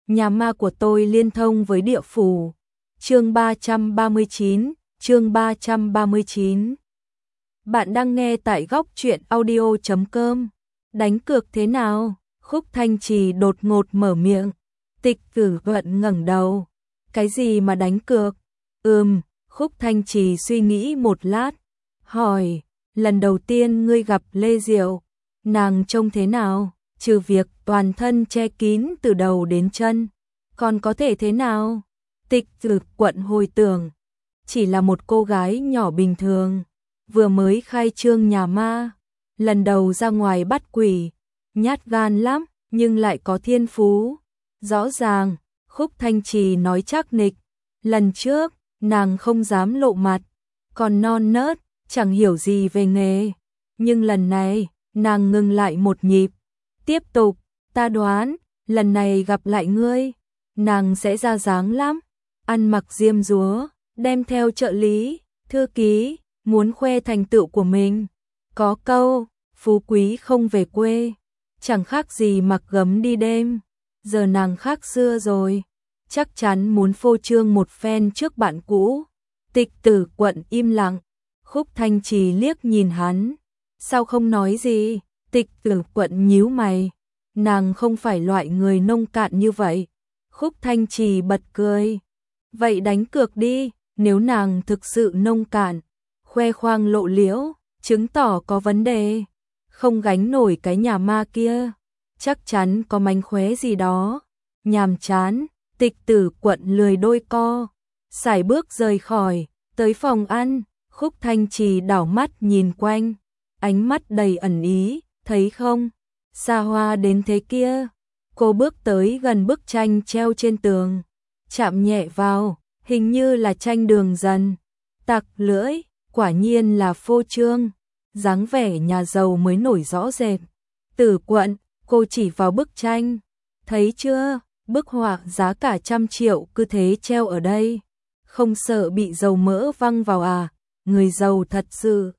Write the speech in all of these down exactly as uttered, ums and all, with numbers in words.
nhà ma của tôi liên thông với địa phủ. Chương ba trăm ba mươi chín, chương ba trăm ba mươi chín. Bạn đang nghe tại góc truyện audio chấm com. Đánh cược thế nào? Khúc Thanh Trì đột ngột mở miệng. Tịch Tử Vận ngẩng đầu. Cái gì mà đánh cược? Ừm, Khúc Thanh Trì suy nghĩ một lát, hỏi, lần đầu tiên ngươi gặp Lê Diệu, nàng trông thế nào? Trừ việc toàn thân che kín từ đầu đến chân, còn có thể thế nào? Tịch Tử Quận hồi tưởng, chỉ là một cô gái nhỏ bình thường, vừa mới khai trương nhà ma, lần đầu ra ngoài bắt quỷ, nhát gan lắm, nhưng lại có thiên phú. Rõ ràng, Khúc Thanh Trì nói chắc nịch, lần trước, nàng không dám lộ mặt, còn non nớt, chẳng hiểu gì về nghề. Nhưng lần này, nàng ngừng lại một nhịp, tiếp tục, ta đoán, lần này gặp lại ngươi, nàng sẽ ra dáng lắm, ăn mặc diêm dúa, đem theo trợ lý, thư ký, muốn khoe thành tựu của mình. Có câu, phú quý không về quê, chẳng khác gì mặc gấm đi đêm, giờ nàng khác xưa rồi, chắc chắn muốn phô trương một phen trước bạn cũ. Tịch Tử Quận im lặng, Khúc Thanh Trì liếc nhìn hắn, sao không nói gì? Tịch Tử Quận nhíu mày, nàng không phải loại người nông cạn như vậy. Khúc Thanh Trì bật cười, vậy đánh cược đi, nếu nàng thực sự nông cạn, khoe khoang lộ liễu, chứng tỏ có vấn đề, không gánh nổi cái nhà ma kia, chắc chắn có mánh khóe gì đó. Nhàm chán, Tịch Tử Quận lười đôi co, sải bước rời khỏi, tới phòng ăn. Khúc Thanh Trì đảo mắt nhìn quanh, ánh mắt đầy ẩn ý, thấy không? Xa hoa đến thế kia. Cô bước tới gần bức tranh treo trên tường, chạm nhẹ vào, hình như là tranh Đường Dần. Tặc lưỡi, quả nhiên là phô trương, dáng vẻ nhà giàu mới nổi rõ rệt. Tử Quận, cô chỉ vào bức tranh, thấy chưa? Bức họa giá cả trăm triệu cứ thế treo ở đây, không sợ bị dầu mỡ văng vào à? Người giàu thật sự.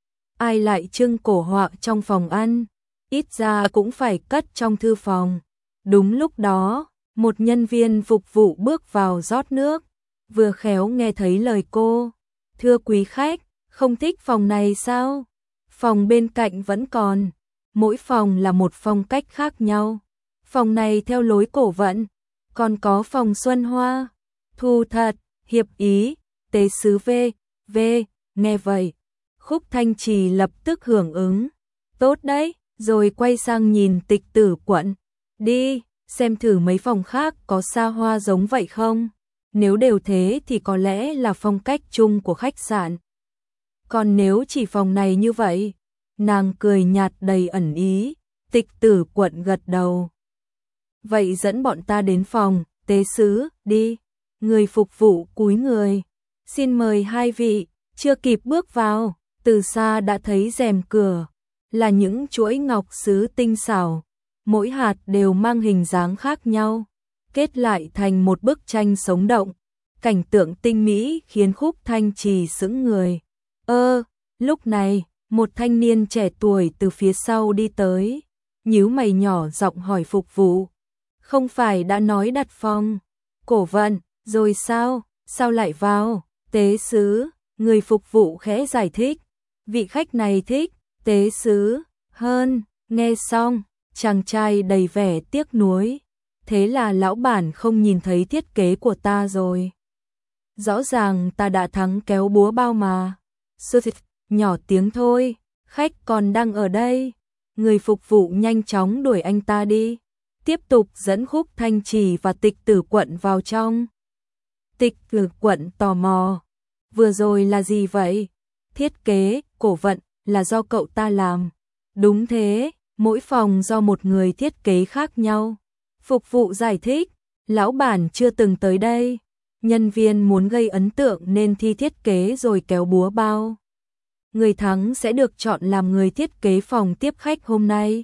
Ai lại trưng cổ họa trong phòng ăn, ít ra cũng phải cất trong thư phòng. Đúng lúc đó, một nhân viên phục vụ bước vào rót nước, vừa khéo nghe thấy lời cô. Thưa quý khách, không thích phòng này sao? Phòng bên cạnh vẫn còn, mỗi phòng là một phong cách khác nhau. Phòng này theo lối cổ vận, còn có phòng Xuân Hoa, Thu Thật, Hiệp Ý, Tế Sứ V, V. Nghe vậy, Khúc Thanh Trì lập tức hưởng ứng. Tốt đấy, rồi quay sang nhìn Tịch Tử Quận. Đi, xem thử mấy phòng khác có xa hoa giống vậy không? Nếu đều thế thì có lẽ là phong cách chung của khách sạn. Còn nếu chỉ phòng này như vậy, nàng cười nhạt đầy ẩn ý. Tịch Tử Quận gật đầu. Vậy dẫn bọn ta đến phòng Tế Sứ, đi. Người phục vụ cúi người. Xin mời hai vị. Chưa kịp bước vào, từ xa đã thấy rèm cửa, là những chuỗi ngọc sứ tinh xảo, mỗi hạt đều mang hình dáng khác nhau, kết lại thành một bức tranh sống động. Cảnh tượng tinh mỹ khiến Khúc Thanh Trì sững người. Ơ, lúc này, một thanh niên trẻ tuổi từ phía sau đi tới, nhíu mày nhỏ giọng hỏi phục vụ. Không phải đã nói đặt phòng, cổ vận, rồi sao, sao lại vào, Tế Sứ? Người phục vụ khẽ giải thích, vị khách này thích Tế Sứ hơn. Nghe xong, chàng trai đầy vẻ tiếc nuối, thế là lão bản không nhìn thấy thiết kế của ta rồi. Rõ ràng ta đã thắng kéo búa bao mà. Sư thịt, nhỏ tiếng thôi, khách còn đang ở đây. Người phục vụ nhanh chóng đuổi anh ta đi, tiếp tục dẫn Khúc Thanh Trì và Tịch Tử Quận vào trong. Tịch Tử Quận tò mò, vừa rồi là gì vậy? Thiết kế, cổ vận, là do cậu ta làm. Đúng thế, mỗi phòng do một người thiết kế khác nhau. Phục vụ giải thích, lão bản chưa từng tới đây. Nhân viên muốn gây ấn tượng nên thi thiết kế rồi kéo búa bao. Người thắng sẽ được chọn làm người thiết kế phòng tiếp khách hôm nay.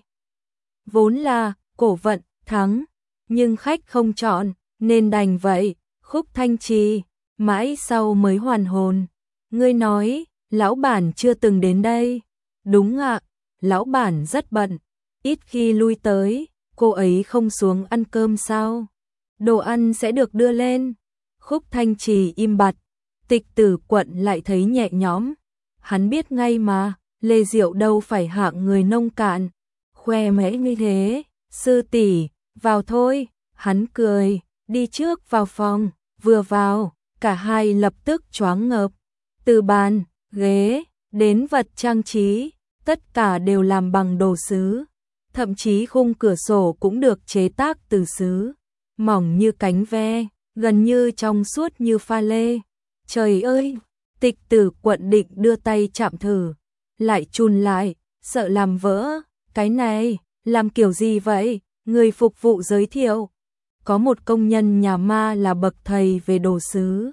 Vốn là cổ vận thắng, nhưng khách không chọn, nên đành vậy. Khúc Thanh Trì mãi sau mới hoàn hồn. Ngươi nói, lão bản chưa từng đến đây. Đúng ạ, lão bản rất bận, ít khi lui tới. Cô ấy không xuống ăn cơm sao? đồ ăn sẽ được đưa lên. Khúc Thanh Trì im bặt, Tịch Tử Quận lại thấy nhẹ nhõm. Hắn biết ngay mà, Lê Diệu đâu phải hạng người nông cạn, khoe mẽ như thế. Sư tỷ, vào thôi, hắn cười, đi trước vào phòng, vừa vào, cả hai lập tức choáng ngợp. Từ bàn, ghế, đến vật trang trí, tất cả đều làm bằng đồ sứ. Thậm chí khung cửa sổ cũng được chế tác từ sứ, mỏng như cánh ve, gần như trong suốt như pha lê. Trời ơi, Tịch Tử Quận định đưa tay chạm thử, lại chùn lại, sợ làm vỡ. Cái này, làm kiểu gì vậy? Người phục vụ giới thiệu, có một công nhân nhà ma là bậc thầy về đồ sứ,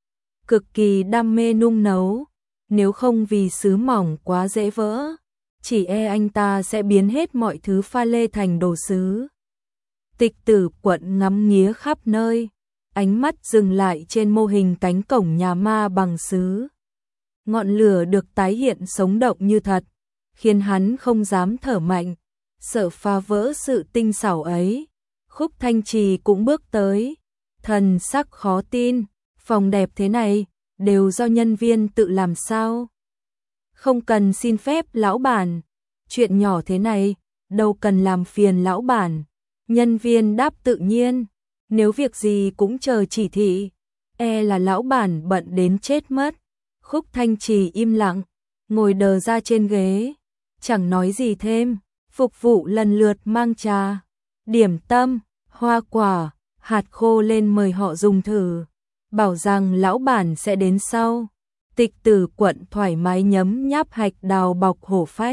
cực kỳ đam mê nung nấu, nếu không vì sứ mỏng quá dễ vỡ, chỉ e anh ta sẽ biến hết mọi thứ pha lê thành đồ sứ. Tịch Tử Quận ngắm nghía khắp nơi, ánh mắt dừng lại trên mô hình cánh cổng nhà ma bằng sứ. Ngọn lửa được tái hiện sống động như thật, khiến hắn không dám thở mạnh, sợ phá vỡ sự tinh xảo ấy. Khúc Thanh Trì cũng bước tới, thần sắc khó tin, phòng đẹp thế này, đều do nhân viên tự làm sao? Không cần xin phép lão bản, chuyện nhỏ thế này, đâu cần làm phiền lão bản. Nhân viên đáp tự nhiên, nếu việc gì cũng chờ chỉ thị, e là lão bản bận đến chết mất. Khúc Thanh Trì im lặng, ngồi đờ ra trên ghế, chẳng nói gì thêm. Phục vụ lần lượt mang trà, điểm tâm, hoa quả, hạt khô lên mời họ dùng thử, bảo rằng lão bản sẽ đến sau. Tịch Tử Quận thoải mái nhấm nháp hạch đào bọc hổ phách,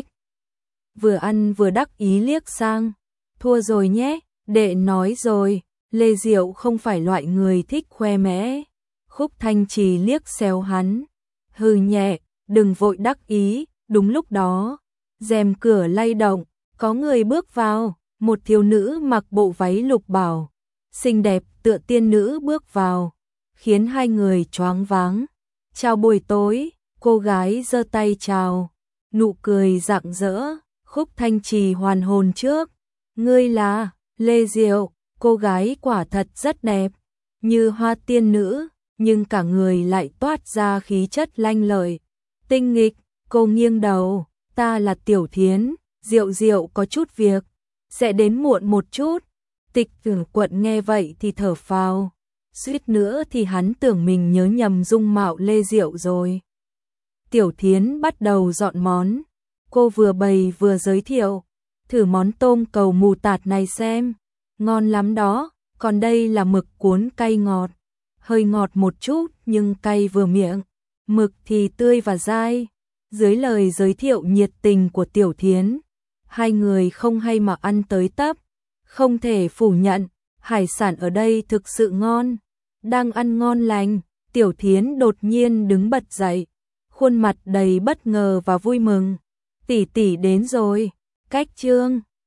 vừa ăn vừa đắc ý liếc sang. Thua rồi nhé, đệ nói rồi, Lê Diệu không phải loại người thích khoe mẽ. Khúc Thanh Trì liếc xéo hắn, hừ nhẹ, đừng vội đắc ý. Đúng lúc đó, rèm cửa lay động, có người bước vào, một thiếu nữ mặc bộ váy lục bảo, xinh đẹp tựa tiên nữ bước vào, khiến hai người choáng váng. Chào buổi tối, cô gái giơ tay chào, nụ cười rạng rỡ. Khúc Thanh Trì hoàn hồn trước, ngươi là Lê Diệu. Cô gái quả thật rất đẹp, như hoa tiên nữ, nhưng cả người lại toát ra khí chất lanh lợi, tinh nghịch. Cô nghiêng đầu, ta là Tiểu Thiến, Diệu Diệu có chút việc, sẽ đến muộn một chút. Tịch Tử Quận nghe vậy thì thở phào, suýt nữa thì hắn tưởng mình nhớ nhầm dung mạo Lê Diệu rồi. Tiểu Thiến bắt đầu dọn món, cô vừa bày vừa giới thiệu, thử món tôm cầu mù tạt này xem, ngon lắm đó, còn đây là mực cuốn cay ngọt, hơi ngọt một chút nhưng cay vừa miệng, mực thì tươi và dai. Dưới lời giới thiệu nhiệt tình của Tiểu Thiến, hai người không hay mà ăn tới tấp, không thể phủ nhận, hải sản ở đây thực sự ngon. Đang ăn ngon lành, Tiểu Thiến đột nhiên đứng bật dậy, khuôn mặt đầy bất ngờ và vui mừng. Tỷ tỷ đến rồi, cách trương.